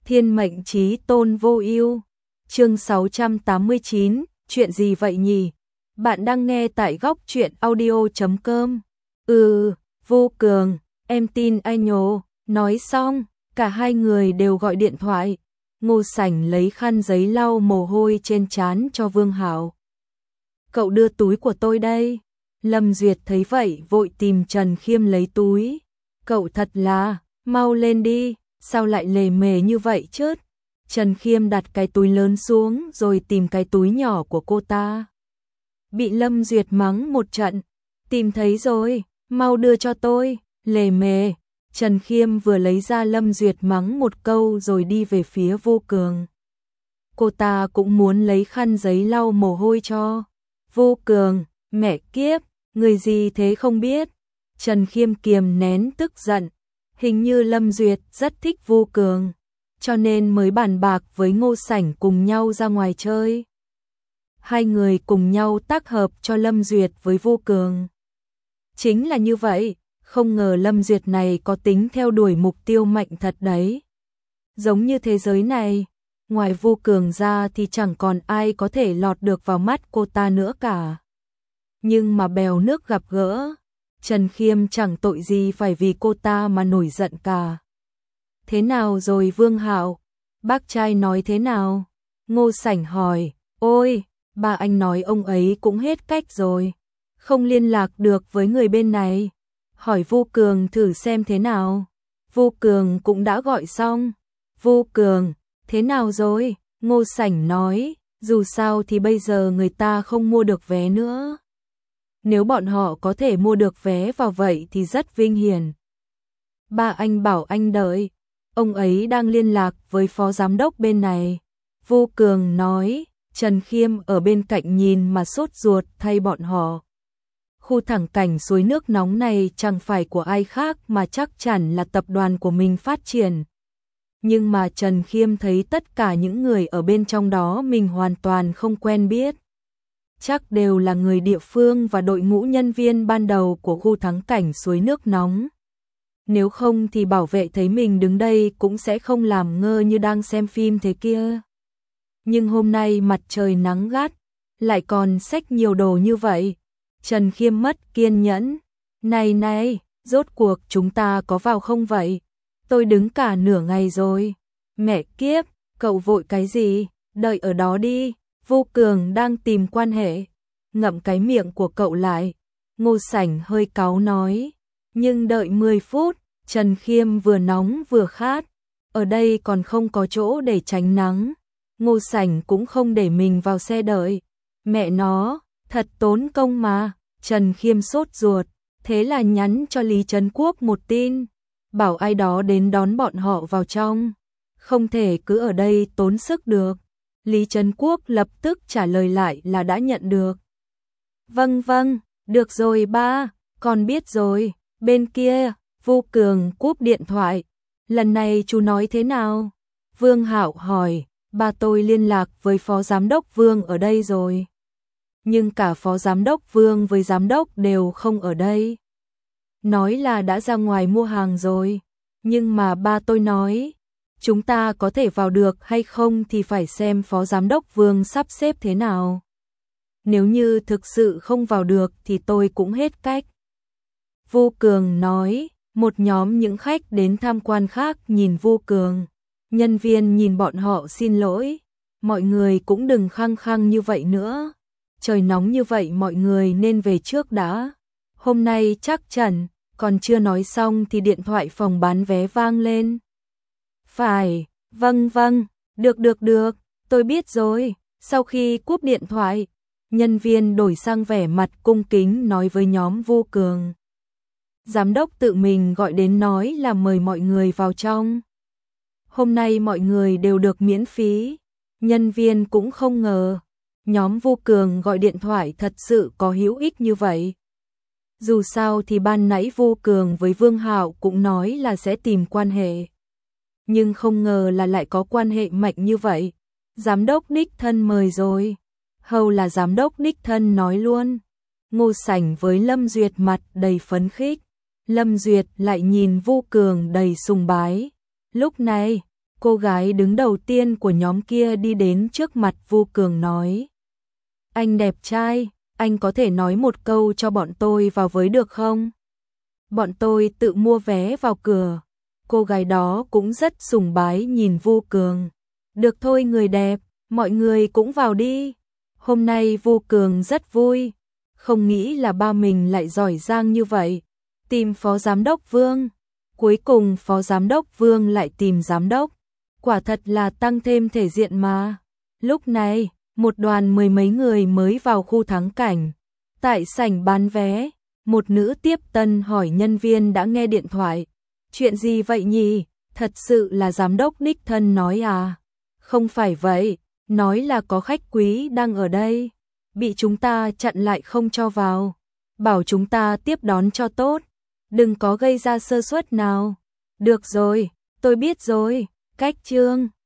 Thiên mệnh chí tôn vô ưu. Chương 689, chuyện gì vậy nhỉ? Bạn đang nghe tại góc truyện audio.com. Vô Cường, em tin anh nhổ. Nói xong, cả hai người đều gọi điện thoại. Ngô Sảnh lấy khăn giấy lau mồ hôi trên trán cho Vương Hạo. Cậu đưa túi của tôi đây. Lâm Duyệt thấy vậy vội tìm Trần Khiêm lấy túi. Cậu thật là, mau lên đi, sao lại lề mề như vậy chứ? Trần Khiêm đặt cái túi lớn xuống rồi tìm cái túi nhỏ của cô ta. Bị Lâm Duyệt mắng một trận. Tìm thấy rồi, mau đưa cho tôi, lề mề. Trần Khiêm vừa lấy ra Lâm Duyệt mắng một câu rồi đi về phía Vô Cường. Cô ta cũng muốn lấy khăn giấy lau mồ hôi cho. Vô Cường, mẹ kiếp, người gì thế không biết. Trần Khiêm kiềm nén tức giận. Hình như Lâm Duyệt rất thích Vô Cường, cho nên mới bàn bạc với Ngô Sảnh cùng nhau ra ngoài chơi. Hai người cùng nhau tác hợp cho Lâm Duyệt với Vô Cường. Chính là như vậy, không ngờ Lâm Duyệt này có tính theo đuổi mục tiêu mạnh thật đấy. Giống như thế giới này, ngoài Vô Cường ra thì chẳng còn ai có thể lọt được vào mắt cô ta nữa cả. Nhưng mà bèo nước gặp gỡ, Trần Khiêm chẳng tội gì phải vì cô ta mà nổi giận cả. Thế nào rồi Vương Hạo? Bác trai nói thế nào? Ngô Sảnh hỏi. Ôi, ba anh nói ông ấy cũng hết cách rồi. Không liên lạc được với người bên này. Hỏi Vô Cường thử xem thế nào. Vô Cường cũng đã gọi xong. Vô Cường, thế nào rồi? Ngô Sảnh nói, dù sao thì bây giờ người ta không mua được vé nữa. Nếu bọn họ có thể mua được vé vào vậy thì rất vinh hiển. Ba anh bảo anh đợi, ông ấy đang liên lạc với phó giám đốc bên này. Vô Cường nói. Trần Khiêm ở bên cạnh nhìn mà sốt ruột thay bọn họ. Khu thẳng cảnh suối nước nóng này chẳng phải của ai khác mà chắc chắn là tập đoàn của mình phát triển. Nhưng mà Trần Khiêm thấy tất cả những người ở bên trong đó mình hoàn toàn không quen biết. Chắc đều là người địa phương và đội ngũ nhân viên ban đầu của khu thắng cảnh suối nước nóng. Nếu không thì bảo vệ thấy mình đứng đây cũng sẽ không làm ngơ như đang xem phim thế kia. Nhưng hôm nay mặt trời nắng gắt, lại còn xách nhiều đồ như vậy. Trần Khiêm mất kiên nhẫn. Này, rốt cuộc chúng ta có vào không vậy? Tôi đứng cả nửa ngày rồi. Mẹ kiếp, cậu vội cái gì? Đợi ở đó đi. Vô Cường đang tìm quan hệ. Ngậm cái miệng của cậu lại. Ngô Sảnh hơi cáu nói. Nhưng đợi 10 phút, Trần Khiêm vừa nóng vừa khát. Ở đây còn không có chỗ để tránh nắng. Ngô Sảnh cũng không để mình vào xe đợi. Mẹ nó, thật tốn công mà. Trần Khiêm sốt ruột. Thế là nhắn cho Lý Trấn Quốc một tin. Bảo ai đó đến đón bọn họ vào trong. Không thể cứ ở đây tốn sức được. Lý Trấn Quốc lập tức trả lời lại là đã nhận được. Vâng, được rồi ba, con biết rồi. Bên kia, Vô Cường cúp điện thoại. Lần này chú nói thế nào? Vương Hạo hỏi. Ba tôi liên lạc với phó giám đốc Vương ở đây rồi. Nhưng cả phó giám đốc Vương với giám đốc đều không ở đây. Nói là đã ra ngoài mua hàng rồi. Nhưng mà ba tôi nói, chúng ta có thể vào được hay không thì phải xem phó giám đốc Vương sắp xếp thế nào. Nếu như thực sự không vào được thì tôi cũng hết cách. Vô Cường nói. Một nhóm những khách đến tham quan khác nhìn Vô Cường. Nhân viên nhìn bọn họ xin lỗi. Mọi người cũng đừng khăng khăng như vậy nữa. Trời nóng như vậy mọi người nên về trước đã. Hôm nay chắc chắn. Còn chưa nói xong thì điện thoại phòng bán vé vang lên. Phải, vâng, được, tôi biết rồi. Sau khi cúp điện thoại, nhân viên đổi sang vẻ mặt cung kính nói với nhóm Vô Cường. Giám đốc tự mình gọi đến nói là mời mọi người vào trong. Hôm nay mọi người đều được miễn phí. Nhân viên cũng không ngờ nhóm Vô Cường gọi điện thoại thật sự có hữu ích như vậy. Dù sao thì ban nãy Vô Cường với Vương Hạo cũng nói là sẽ tìm quan hệ. Nhưng không ngờ là lại có quan hệ mạnh như vậy. Giám đốc đích thân mời rồi. Hầu là giám đốc đích thân nói luôn. Ngô Sảnh với Lâm Duyệt mặt đầy phấn khích. Lâm Duyệt lại nhìn Vô Cường đầy sùng bái. Lúc này, Cô gái đứng đầu tiên của nhóm kia đi đến trước mặt Vu Cường nói: "Anh đẹp trai, anh có thể nói một câu cho bọn tôi vào với được không? Bọn tôi tự mua vé vào cửa." Cô gái đó cũng rất sùng bái nhìn Vu Cường. "Được thôi người đẹp, mọi người cũng vào đi." Hôm nay Vu Cường rất vui, không nghĩ là ba mình lại giỏi giang như vậy. Tìm phó giám đốc Vương. Cuối cùng phó giám đốc Vương lại tìm giám đốc. Quả thật là tăng thêm thể diện mà. Lúc này, một đoàn mười mấy người mới vào khu thắng cảnh. Tại sảnh bán vé, một nữ tiếp tân hỏi nhân viên đã nghe điện thoại. "Chuyện gì vậy nhỉ? Thật sự là giám đốc đích thân nói à?" "Không phải vậy, nói là có khách quý đang ở đây. Bị chúng ta chặn lại không cho vào. Bảo chúng ta tiếp đón cho tốt. Đừng có gây ra sơ suất nào." "Được rồi, tôi biết rồi." Cách Trương